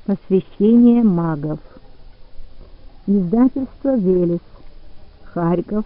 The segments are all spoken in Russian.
Посвящение магов. Издательство «Велес», Харьков,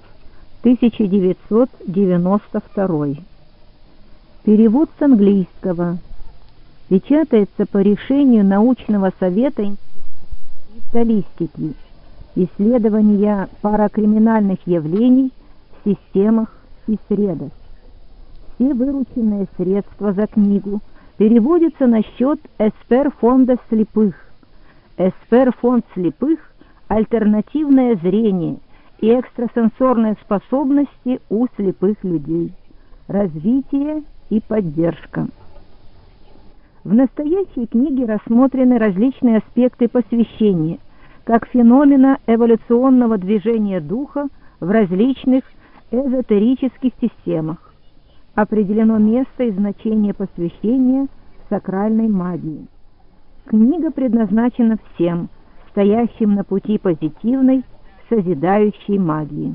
1992. Перевод с английского. Печатается по решению научного совета криминалистики, исследования паракриминальных явлений в системах и средах. Все вырученные средства за книгу переводятся на счет Эспер-фонда слепых. Эспер-фонд слепых – альтернативное зрение и экстрасенсорные способности у слепых людей. Развитие и поддержка. В настоящей книге рассмотрены различные аспекты посвящения, как феномена эволюционного движения духа в различных эзотерических системах. Определено место и значение посвящения в сакральной магии. Книга предназначена всем, стоящим на пути позитивной, созидающей магии.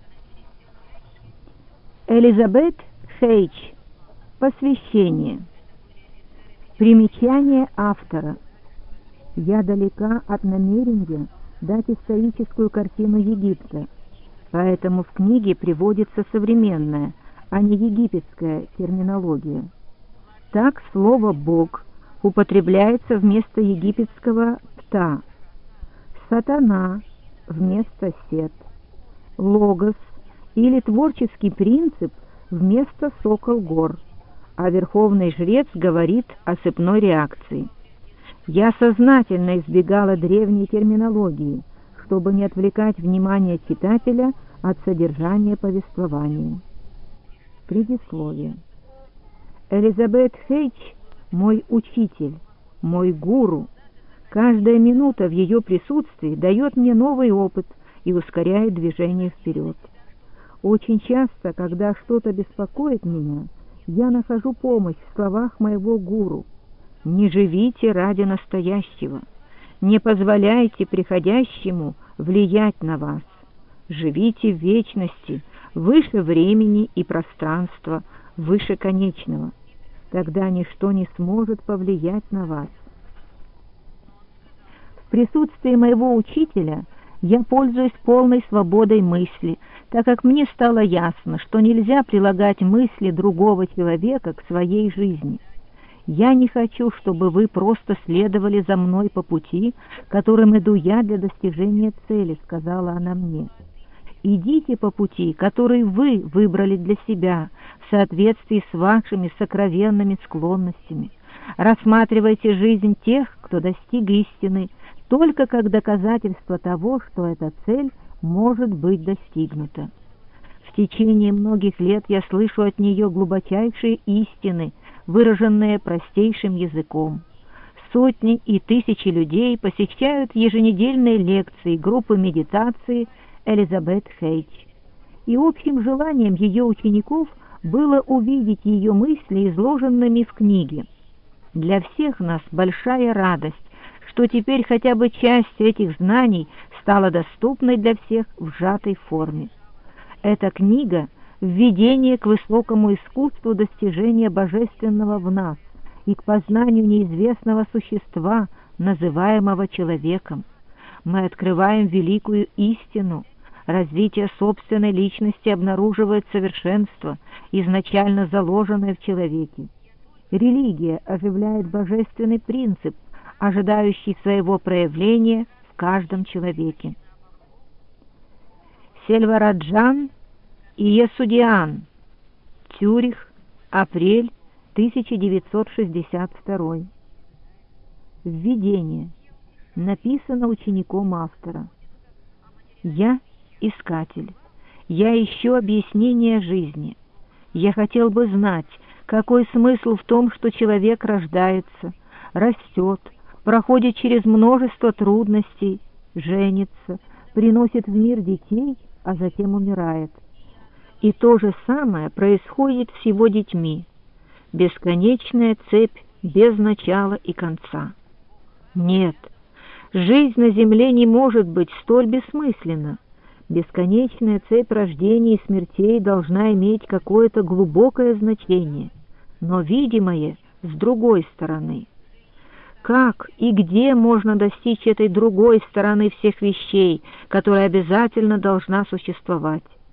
Элизабет Хейч. Посвящение. Примечание автора. Я далека от намерения дать историческую картину Египта, поэтому в книге приводится современная, а не египетская терминология. Так слово «бог» употребляется вместо египетского «пта», «сатана» вместо «сет», «логос» или творческий принцип вместо «сокол гор», а верховный жрец говорит о цепной реакции. Я сознательно избегала древней терминологии, чтобы не отвлекать внимание читателя от содержания повествования. Предисловие. Элизабет Хейч – мой учитель, мой гуру. Каждая минута в ее присутствии дает мне новый опыт и ускоряет движение вперед. Очень часто, когда что-то беспокоит меня, я нахожу помощь в словах моего гуру. Не живите ради настоящего, не позволяйте приходящему влиять на вас. Живите в вечности, выше времени и пространства, выше конечного. Тогда ничто не сможет повлиять на вас. В присутствии моего учителя я пользуюсь полной свободой мысли, так как мне стало ясно, что нельзя прилагать мысли другого человека к своей жизни. Я не хочу, чтобы вы просто следовали за мной по пути, которым иду я для достижения цели, сказала она мне. Идите по пути, который вы выбрали для себя, в соответствии с вашими сокровенными склонностями. Рассматривайте жизнь тех, кто достиг истины, только как доказательство того, что эта цель может быть достигнута. В течение многих лет я слышу от нее глубочайшие истины, выраженные простейшим языком. Сотни и тысячи людей посещают еженедельные лекции, группы медитации Элизабет Хейч. И общим желанием ее учеников было увидеть ее мысли, изложенными в книге. Для всех нас большая радость, что теперь хотя бы часть этих знаний стала доступной для всех в сжатой форме. Эта книга — введение к высокому искусству достижения божественного в нас и к познанию неизвестного существа, называемого человеком. Мы открываем великую истину. Развитие собственной личности обнаруживает совершенство, изначально заложенное в человеке. Религия оживляет божественный принцип, ожидающий своего проявления в каждом человеке. Сельвараджан и Ясудиан. Цюрих, апрель 1962. Введение. Написано учеником автора. Я искатель. Я ищу объяснение жизни. Я хотел бы знать, какой смысл в том, что человек рождается, растет, проходит через множество трудностей, женится, приносит в мир детей, а затем умирает. И то же самое происходит с его детьми. Бесконечная цепь без начала и конца. Нет, жизнь на земле не может быть столь бессмысленна. Бесконечная цепь рождений и смертей должна иметь какое-то глубокое значение, но видимое с другой стороны. как и где можно достичь этой другой стороны всех вещей, которая обязательно должна существовать?